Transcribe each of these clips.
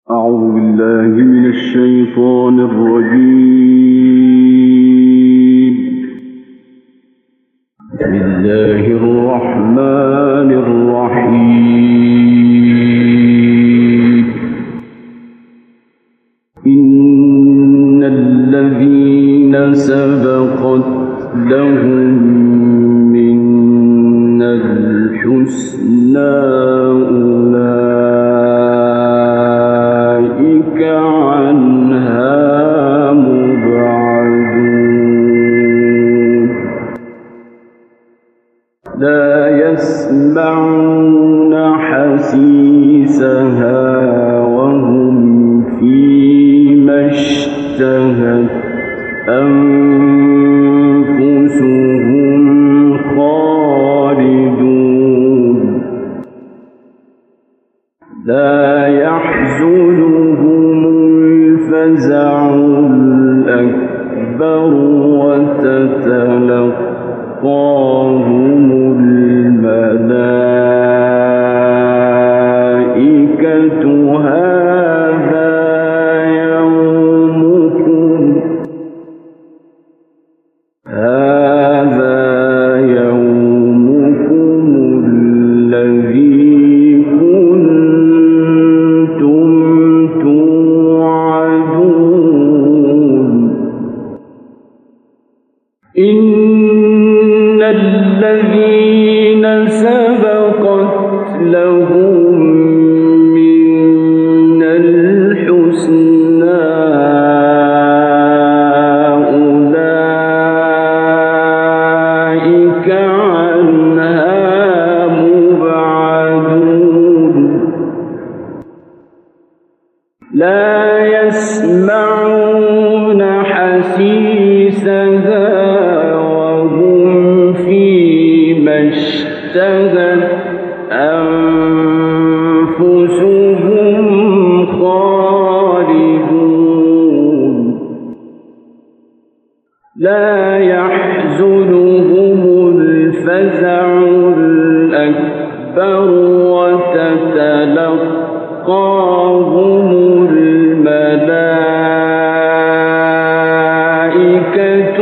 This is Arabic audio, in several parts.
أعوذ بالله من الشيطان الرجيم. بسم الله الرحمن الرحيم. إن الذين سبقت لهم من الحسنى أولئك عنها مبعدون. لا يسمعون حسيسها وهم فيما اشتهت أنفسهم خالدون. لا يحزنهم الفزع الأكبر وتتلقاهم الملائكة هذا يومكم الذي كنتم توعدون. إن الذين سبقت لهم من الحسنى أولئك عنها مبعدون. لا يسمعون حسيسها وهم فيما اشتهت أنفسهم خالدون. لا يحزنهم الفزع الأكبر وتتلقاهم الملائكة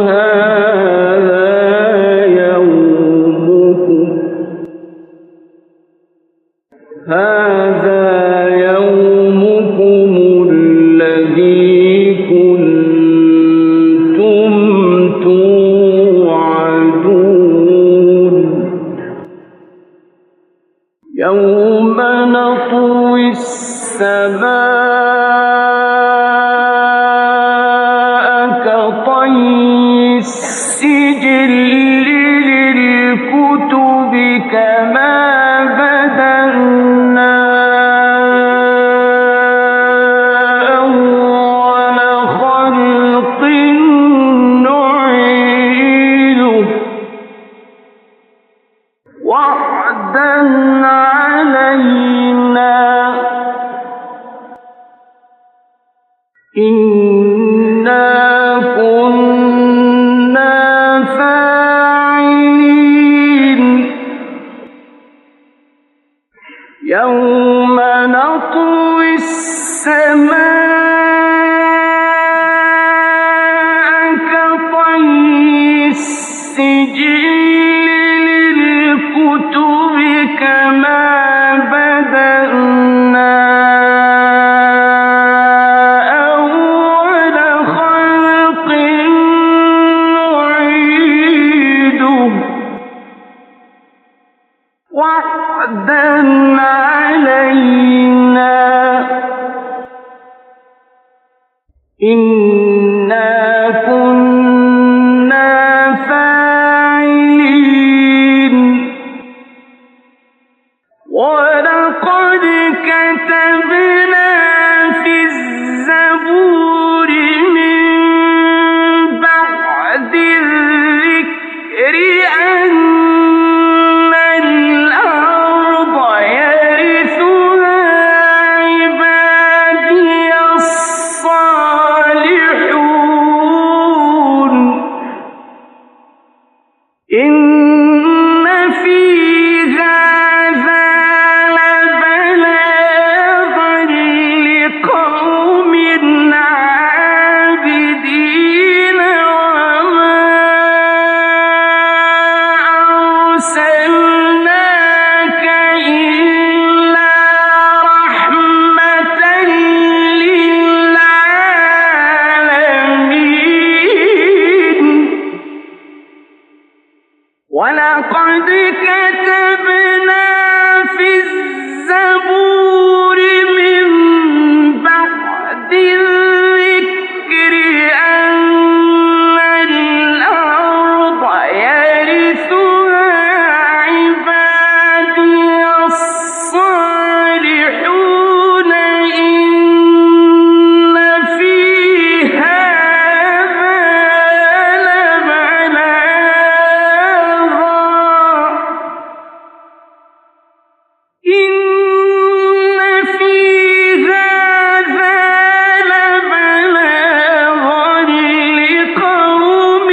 هذا يومكم الذي كنتم توعدون. يوم نطوي السماء كطي السجل للكتب كما بدأنا أول خلق نعيده وعدا علينا إنا كنا فاعلين. يوم نطوي السماء كطي السجل للكتب كما بدأنا أول خلق نعيده وعدا علينا إنا كنا فاعلين. ولقد كتبنا في الزبور من بعد الذكر أن الأرض يرثها عبادي الصالحون. وَلَقَدْ كَتَبْنَا فِي الزَّبُورِ مِن بَعْدِ الذِّكْرِ أَنَّ الْأَرْضَ يَرِثُهَا عِبَادِيَ الصَّالِحُونَ إِنَّ فِي هَٰذَا لَبَلَاغًا لِّقَوْمٍ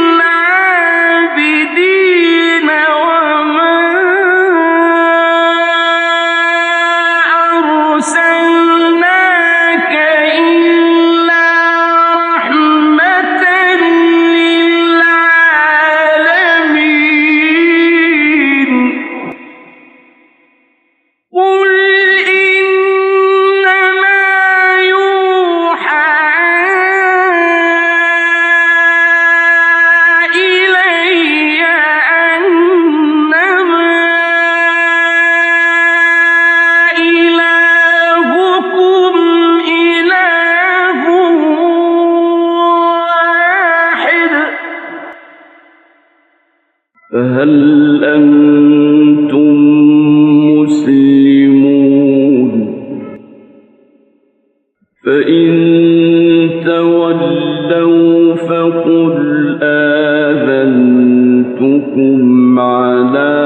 عَابِدِينَ وَمَا أَرْسَلْنَاكَ إِلَّا رَحْمَةً لِّلْعَالَمِينَ قُلْ إِنَّمَا يُوحَىٰ إِلَيَّ أَنَّمَا إِلَٰهُكُمْ إِلَٰهٌ وَاحِدٌ فَهَلْ أَنتُم مُّسْلِمُونَ فَإِن تَوَلَّوْا فَقُلْ آذَنتُكُمْ عَلَىٰ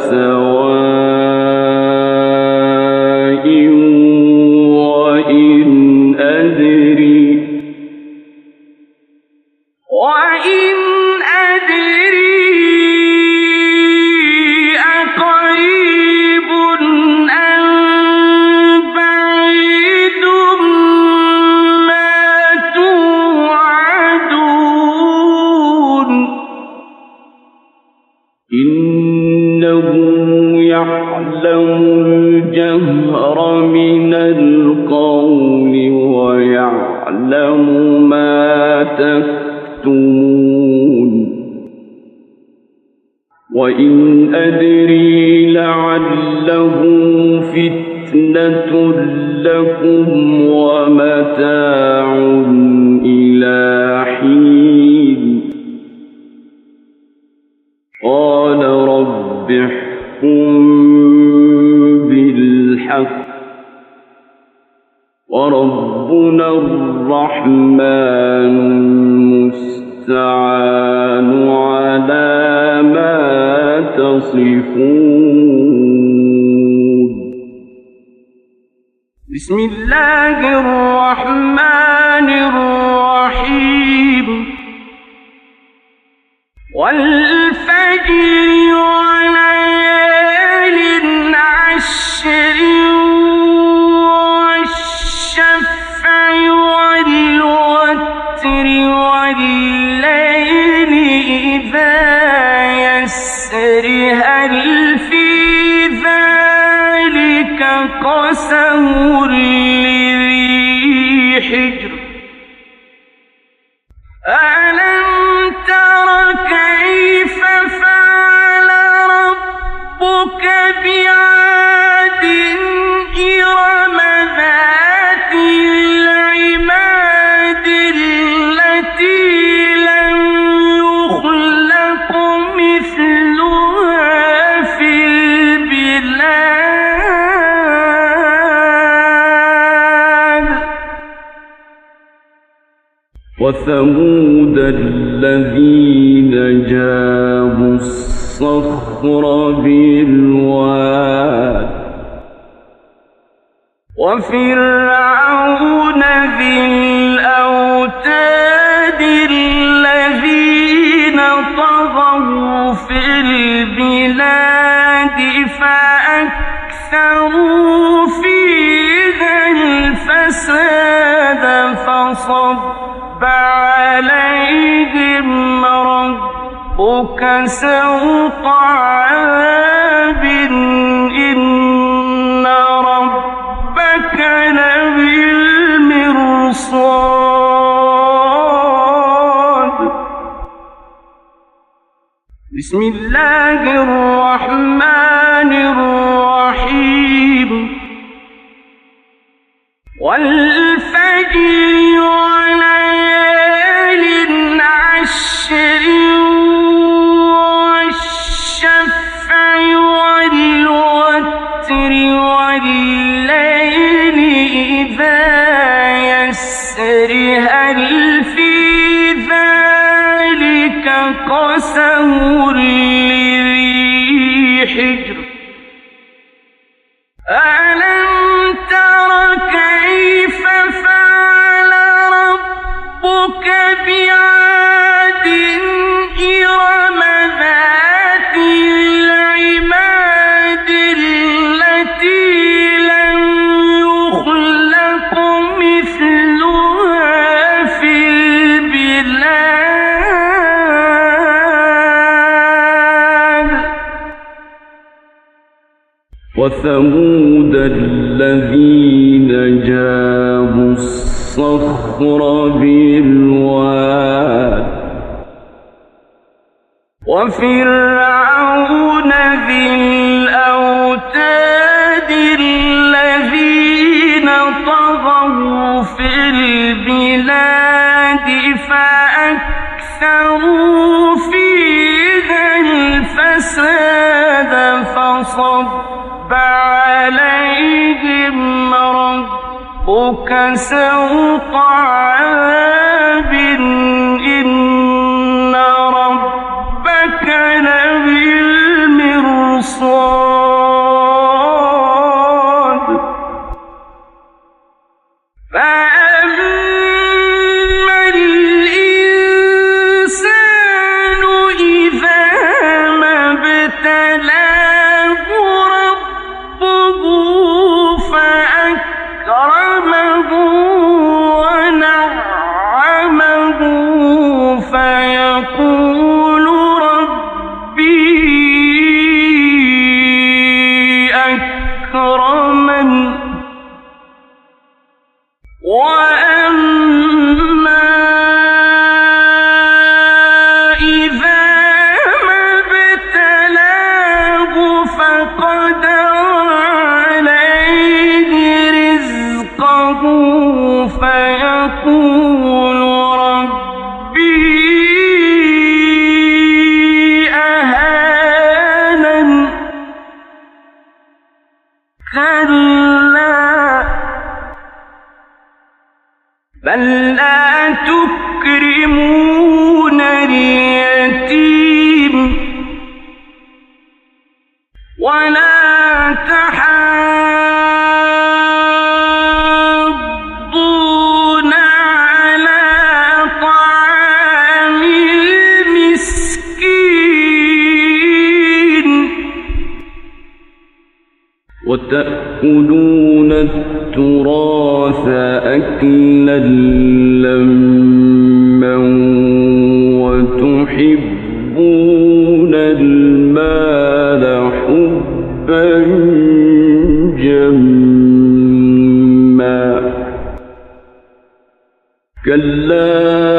سَوَاءٍ وَإِنْ أَدْرِي أَقَرِيبٌ أَم بَعِيدٌ مَّا تُوعَدُونَ إِنَّهُ يَعْلَمُ الْجَهْرَ مِنَ الْقَوْلِ وَيَعْلَمُ مَا تَكْتُمُونَ وَإِنْ أَدْرِي لَعَلَّهُ فِتْنَةٌ لَّكُمْ وَمَتَاعٌ إِلَىٰ حِينٍ قَالَ رَبِّ احْكُم بِالْحَقِّ وَرَبُّنَا الرَّحْمَٰنُ الْمُسْتَعَانُ عَلَىٰ مَا تَصِفُونَ بسم الله الرحمن الرحيم وَالْفَجْرِ وَلَيَالٍ عَشْرٍ وَالشَّفْعِ وَالْوَتْرِ وَاللَّيْلِ إِذَا يَسْرِ هَلْ فِي ذَٰلِكَ قَسَمٌ لِّذِي حِجْرٍ أَلَمْ تَرَ كَيْفَ فَعَلَ رَبُّكَ بِعَادٍ إِرَمَ ذَاتِ الْعِمَادِ الَّتِي لَمْ يُخْلَقْ مِثْلُهَا فِي الْبِلَادِ وَثَمُودَ الَّذِينَ جَابُوا الصَّخْرَ بِالْوَادِ وَفِرْعَوْنَ ذِي الْأَوْتَادِ الَّذِينَ طَغَوْا فِي الْبِلَادِ فَأَكْثَرُوا فِيهَا الْفَسَادَ فَصَبَّ عَلَيْهِمْ رَبُّكَ سَوْطَ عَذَابٍ إِنَّ رَبَّكَ لَبِالْمِرْصَادِ بسم الله الرحمن الرحيم والفجر وليال عشر والشفع والوتر والليل إذا يسر هل في ذلك قسم لذي حجر ألم تر كيف فعل ربك بعاد إرم ذات العماد التي لم يخلق مثلها في البلاد وثمود الذين جابوا الصخر بالواد وفرعون ذي الأوتاد الذين طغوا في البلاد فأكثروا فيها الفساد فصب عليهم ربك سوط عذاب إن ربك لبالمرصاد فأما الإنسان إذا ما ابتلاه ربه فأكرمه ونعمه فيقول ربي أكرمن وأما إذا ما ابتلاه فقدر عليه رزقه فيقول ربي أهانن كلا بل لا تكرمون اليتيم ولا تحاضون على طعام المسكين وتأكلون التراث أكلا لما وتحبون المال حبا جما كلا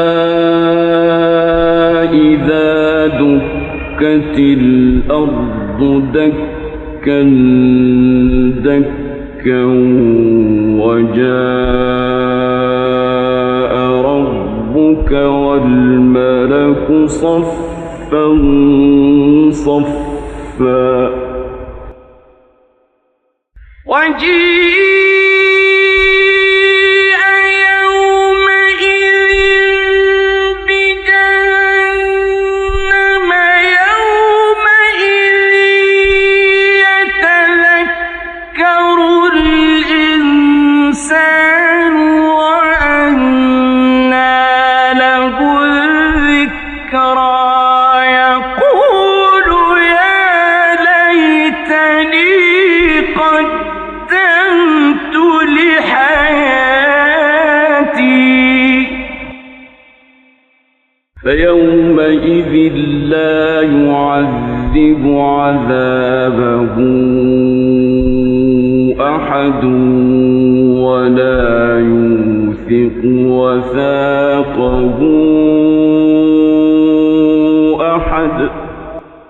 إذا دكت الأرض دكا دكا وجاء ربك والملك صفا صفا وجيء يومئذ بجهنم يومئذ يتذكر الإنسان وأنى له الذكرى يقول يا ليتني قدمت لحياتي فيومئذ لا يعذب عذابه أحد ولا يوثق وثاقه أحد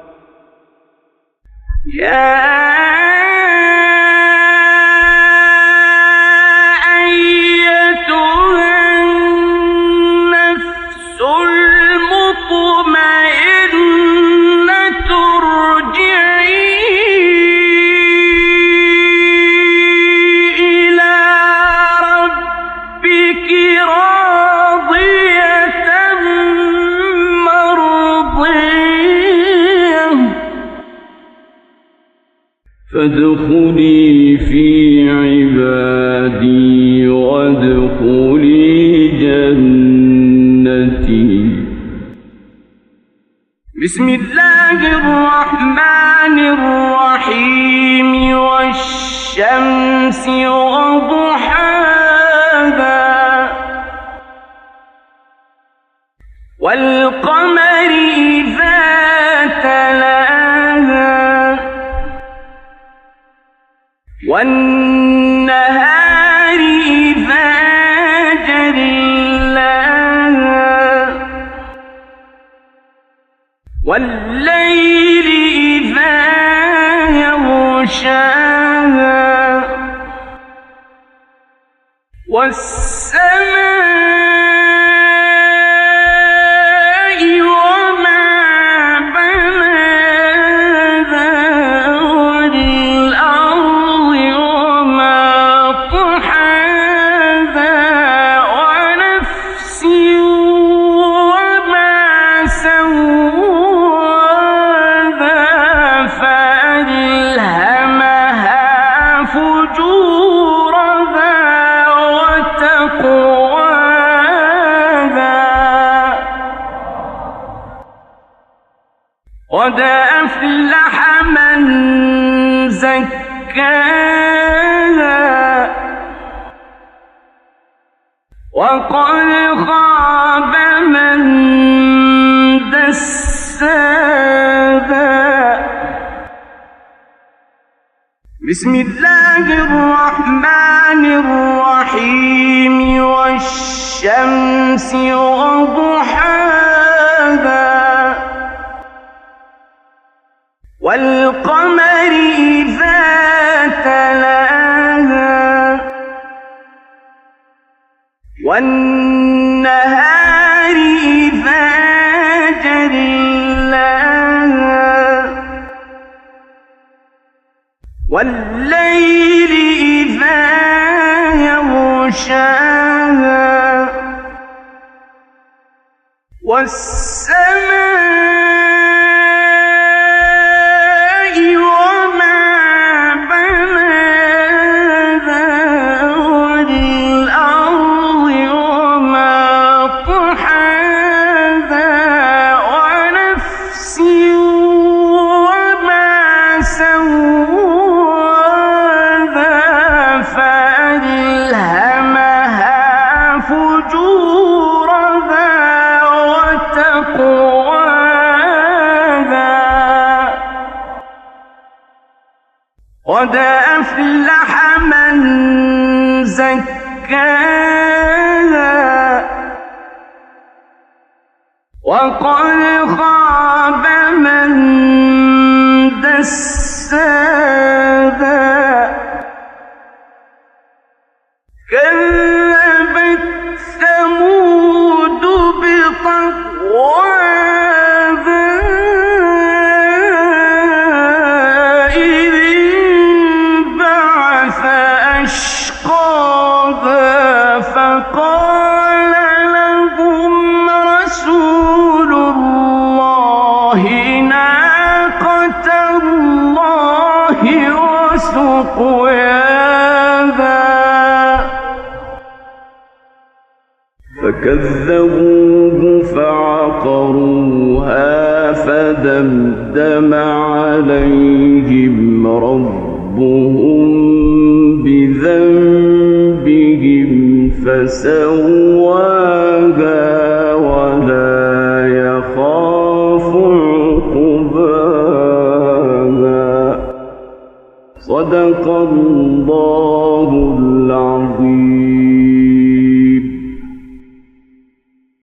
فادخلي في عبادي وادخلي جنتي. بسم الله الرحمن الرحيم. والشمس وضحاها والقمر إذا تلاها والنهار إذا جلاها والليل إذا يغشاها والسماء وما بناها والأرض وما طحاها ونفس وما سواها فألهمها فجورها وتقواها. قد أفلح من زكاها وقد خاب من دساها. بسم الله الرحمن الرحيم. والشمس وضحاها والقمر إذا تلاها والنهار إذا جلاها والليل إذا يغشاها والسماء وما بناها والأرض وما طحاها ونفس وما سواها فألهمها فجورها وتقواها. قد أفلح من زكاها وقد خاب من دساها. كذبت ثمود بطغواها إذ انبعث أشقاها فقال لهم رسول الله ناقة الله وسقياها. فكذبوه فعقروها فدمدم عليهم ربهم بذنبهم فسواها ولا يخاف عقباها. صدق الله